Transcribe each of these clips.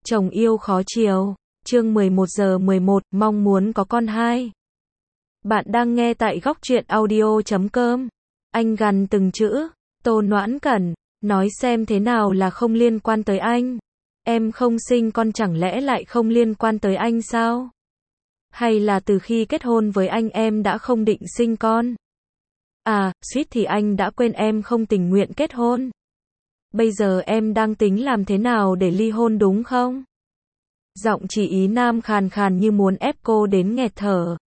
Chồng yêu khó chiều. Chương 11:11, mong muốn có con 2. Bạn đang nghe tại góc truyện audio.com. Anh gằn từng chữ. Tô Noãn Cẩn, nói xem thế nào là không liên quan tới anh. Em không sinh con chẳng lẽ lại không liên quan tới anh sao? Hay là từ khi kết hôn với anh em đã không định sinh con? À, suýt thì anh đã quên em không tình nguyện kết hôn. Bây giờ em đang tính làm thế nào để ly hôn đúng không? Giọng chị Ý Nam khàn khàn như muốn ép cô đến nghẹt thở.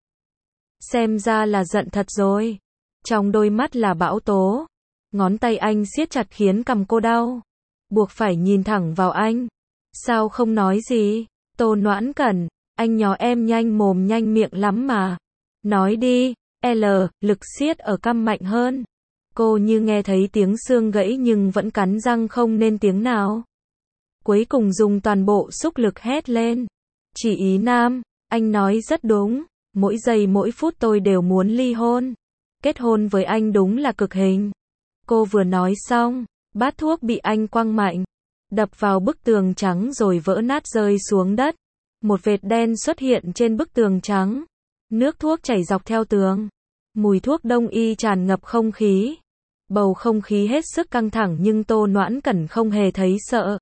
Xem ra là giận thật rồi. Trong đôi mắt là bão tố. Ngón tay anh siết chặt khiến cằm cô đau. Buộc phải nhìn thẳng vào anh. Sao không nói gì? Tô Noãn Cẩn, anh nhó em nhanh mồm nhanh miệng lắm mà. Nói đi. Lực siết ở cằm mạnh hơn. Cô như nghe thấy tiếng xương gãy nhưng vẫn cắn răng không nên tiếng nào. Cuối cùng dùng toàn bộ sức lực hét lên. Chị Ý Nam, anh nói rất đúng. Mỗi giây mỗi phút tôi đều muốn ly hôn. Kết hôn với anh đúng là cực hình. Cô vừa nói xong, bát thuốc bị anh quăng mạnh, đập vào bức tường trắng rồi vỡ nát rơi xuống đất. Một vệt đen xuất hiện trên bức tường trắng. Nước thuốc chảy dọc theo tường. Mùi thuốc đông y tràn ngập không khí. Bầu không khí hết sức căng thẳng nhưng Tô Noãn Cẩn không hề thấy sợ.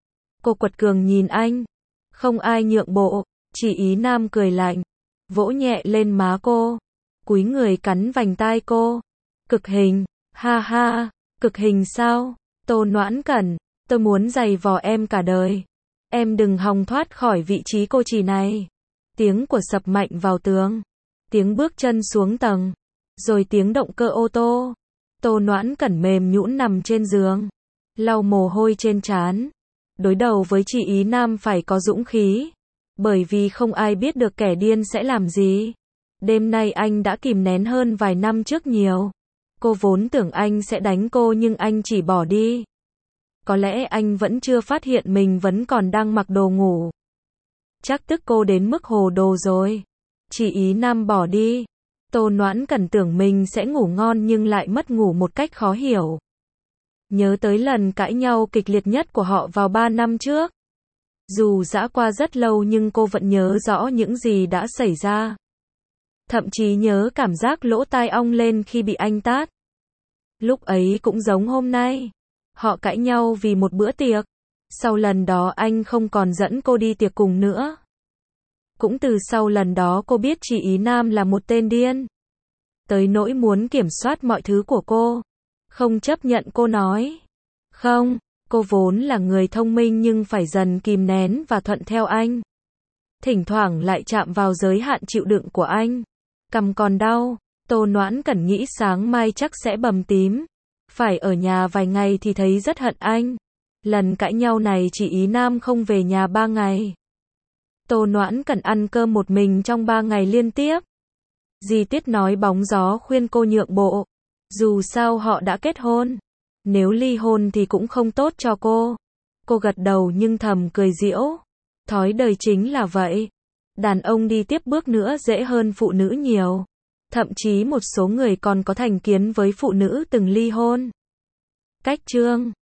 Cô quật cường nhìn anh. Không ai nhượng bộ. Chị Ý Nam cười lạnh. Vỗ nhẹ lên má cô. Cúi người cắn vành tai cô. Cực hình. Ha ha. Cực hình sao? Tô Noãn Cẩn. Tôi muốn giày vò em cả đời. Em đừng hòng thoát khỏi vị trí cô chỉ này. Tiếng của sập mạnh vào tường. Tiếng bước chân xuống tầng. Rồi tiếng động cơ ô tô. Tô Noãn Cẩn mềm nhũn nằm trên giường. Lau mồ hôi trên trán. Đối đầu với chị Ý Nam phải có dũng khí. Bởi vì không ai biết được kẻ điên sẽ làm gì. Đêm nay anh đã kìm nén hơn vài năm trước nhiều. Cô vốn tưởng anh sẽ đánh cô nhưng anh chỉ bỏ đi. Có lẽ anh vẫn chưa phát hiện mình vẫn còn đang mặc đồ ngủ. Chắc tức cô đến mức hồ đồ rồi. Chị Ý Nam bỏ đi. Tô Noãn Cẩn tưởng mình sẽ ngủ ngon nhưng lại mất ngủ một cách khó hiểu. Nhớ tới lần cãi nhau kịch liệt nhất của họ vào 3 năm trước. Dù đã qua rất lâu nhưng cô vẫn nhớ rõ những gì đã xảy ra. Thậm chí nhớ cảm giác lỗ tai ong lên khi bị anh tát. Lúc ấy cũng giống hôm nay. Họ cãi nhau vì một bữa tiệc. Sau lần đó anh không còn dẫn cô đi tiệc cùng nữa. Cũng từ sau lần đó cô biết chị Ý Nam là một tên điên. Tới nỗi muốn kiểm soát mọi thứ của cô. Không chấp nhận cô nói. Không, cô vốn là người thông minh nhưng phải dần kìm nén và thuận theo anh. Thỉnh thoảng lại chạm vào giới hạn chịu đựng của anh. Cằm còn đau, Tô Noãn Cẩn nghĩ sáng mai chắc sẽ bầm tím. Phải ở nhà vài ngày thì thấy rất hận anh. Lần cãi nhau này chị Ý Nam không về nhà 3 ngày. Tô Noãn Cẩn ăn cơm một mình trong 3 ngày liên tiếp. Dì Tiết nói bóng gió khuyên cô nhượng bộ. Dù sao họ đã kết hôn. Nếu ly hôn thì cũng không tốt cho cô. Cô gật đầu nhưng thầm cười giễu. Thói đời chính là vậy. Đàn ông đi tiếp bước nữa dễ hơn phụ nữ nhiều. Thậm chí một số người còn có thành kiến với phụ nữ từng ly hôn. Cách chương